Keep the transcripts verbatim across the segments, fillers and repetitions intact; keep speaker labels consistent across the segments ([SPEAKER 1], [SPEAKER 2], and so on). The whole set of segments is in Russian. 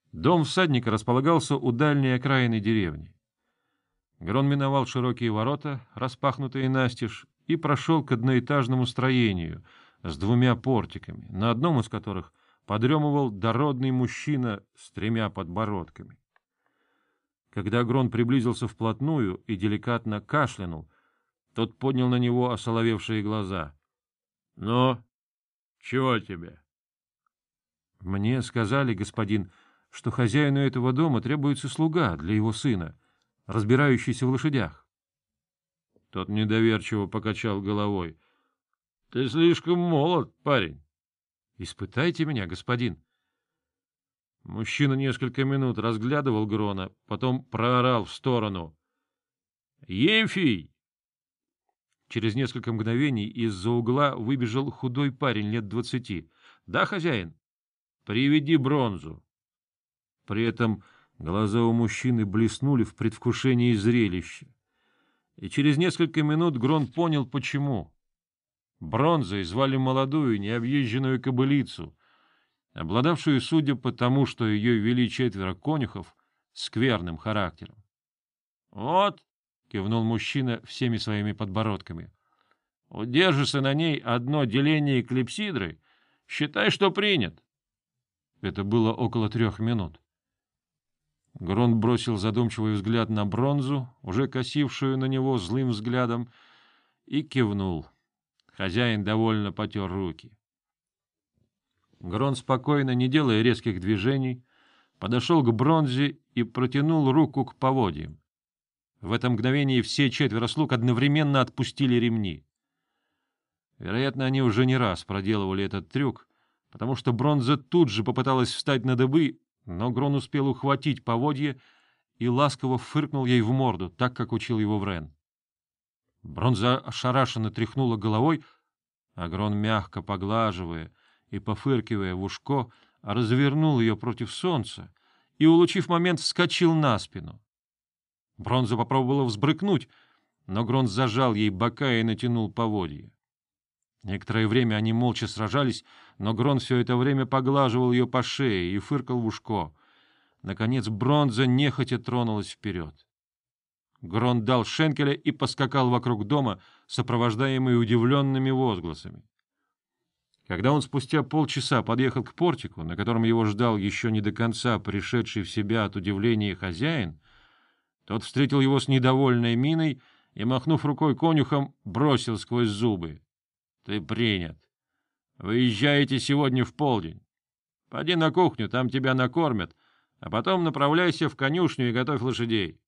[SPEAKER 1] Дом всадника располагался у дальней окраины деревни. Грон миновал широкие ворота, распахнутые настежь, и прошел к одноэтажному строению с двумя портиками, на одном из которых подремывал дородный мужчина с тремя подбородками. Когда Грон приблизился вплотную и деликатно кашлянул, тот поднял на него осоловевшие глаза. — Ну, чего тебе? — Мне сказали, господин, что хозяину этого дома требуется слуга для его сына, разбирающийся в лошадях. Тот недоверчиво покачал головой. — Ты слишком молод, парень. — Испытайте меня, господин. Мужчина несколько минут разглядывал Грона, потом проорал в сторону. — Емфий! Через несколько мгновений из-за угла выбежал худой парень лет двадцати. — Да, хозяин? — Приведи бронзу. При этом глаза у мужчины блеснули в предвкушении зрелища. И через несколько минут Грон понял, почему. Бронзой звали молодую, необъезженную кобылицу, обладавшую, судя по тому, что ее вели четверо конюхов, скверным характером. — Вот, — кивнул мужчина всеми своими подбородками, — удержишься на ней одно деление клипсидры, считай, что принят. Это было около трех минут. Грон бросил задумчивый взгляд на бронзу, уже косившую на него злым взглядом, и кивнул. Хозяин довольно потер руки. Грон, спокойно, не делая резких движений, подошел к бронзе и протянул руку к поводьям. В это мгновение все четверо слуг одновременно отпустили ремни. Вероятно, они уже не раз проделывали этот трюк, потому что бронза тут же попыталась встать на дыбы, но Грон успел ухватить поводье и ласково фыркнул ей в морду, так, как учил его Врен. Бронза ошарашенно тряхнула головой, а Грон, мягко поглаживая и пофыркивая в ушко, развернул ее против солнца и, улучив момент, вскочил на спину. Бронза попробовала взбрыкнуть, но Грон зажал ей бока и натянул поводье. Некоторое время они молча сражались, но Грон все это время поглаживал ее по шее и фыркал в ушко. Наконец бронза нехотя тронулась вперед. Грон дал шенкеля и поскакал вокруг дома, сопровождаемый удивленными возгласами. Когда он спустя полчаса подъехал к портику, на котором его ждал еще не до конца пришедший в себя от удивления хозяин, тот встретил его с недовольной миной и, махнув рукой конюхом, бросил сквозь зубы. — Ты принят. Выезжаете сегодня в полдень. Поди на кухню, там тебя накормят, а потом направляйся в конюшню и готовь лошадей.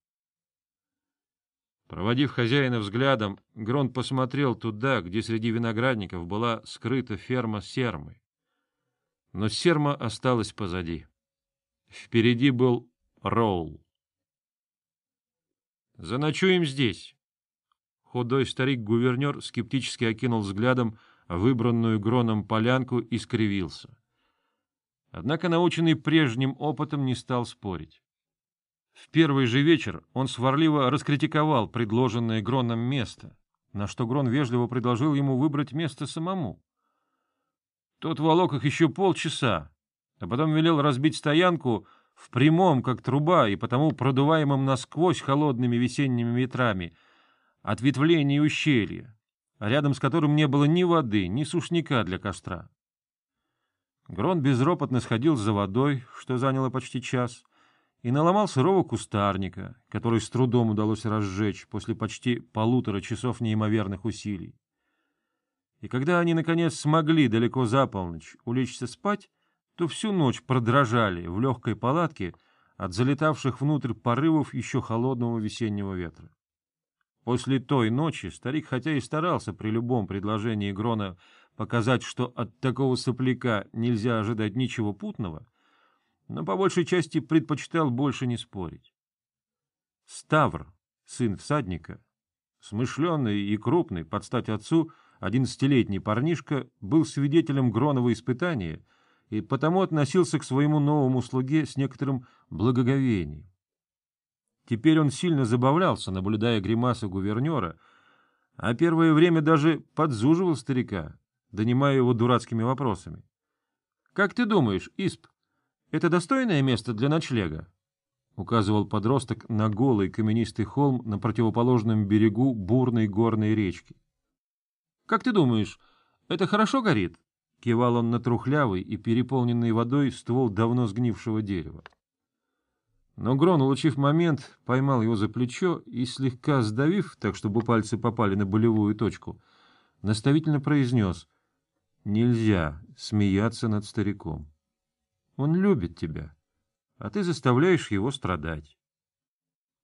[SPEAKER 1] Проводив хозяина взглядом, Грон посмотрел туда, где среди виноградников была скрыта ферма Сермы. Но Серма осталась позади. Впереди был Роул. «Заночуем здесь». Худой старик-гувернер скептически окинул взглядом выбранную Гроном полянку и скривился. Однако, наученный прежним опытом, не стал спорить. В первый же вечер он сварливо раскритиковал предложенное Гроном место, на что Грон вежливо предложил ему выбрать место самому. Тот волок их еще полчаса, а потом велел разбить стоянку в прямом, как труба, и потому продуваемом насквозь холодными весенними ветрами, ответвлении ущелья, рядом с которым не было ни воды, ни сушняка для костра. Грон безропотно сходил за водой, что заняло почти час, и наломал сырого кустарника, который с трудом удалось разжечь после почти полутора часов неимоверных усилий. И когда они, наконец, смогли далеко за полночь улечься спать, то всю ночь продрожали в легкой палатке от залетавших внутрь порывов еще холодного весеннего ветра. После той ночи старик, хотя и старался при любом предложении Грона показать, что от такого сопляка нельзя ожидать ничего путного, но по большей части предпочитал больше не спорить. Ставр, сын всадника, смышленый и крупный, под стать отцу, одиннадцатилетний парнишка, был свидетелем Гронова испытания и потому относился к своему новому слуге с некоторым благоговением. Теперь он сильно забавлялся, наблюдая гримасы гувернера, а первое время даже подзуживал старика, донимая его дурацкими вопросами. — Как ты думаешь, Исп, — Это достойное место для ночлега? — указывал подросток на голый каменистый холм на противоположном берегу бурной горной речки. — Как ты думаешь, это хорошо горит? — кивал он на трухлявый и переполненный водой ствол давно сгнившего дерева. Но Грон, улучив момент, поймал его за плечо и, слегка сдавив, так чтобы пальцы попали на болевую точку, наставительно произнес: «Нельзя смеяться над стариком. Он любит тебя, а ты заставляешь его страдать».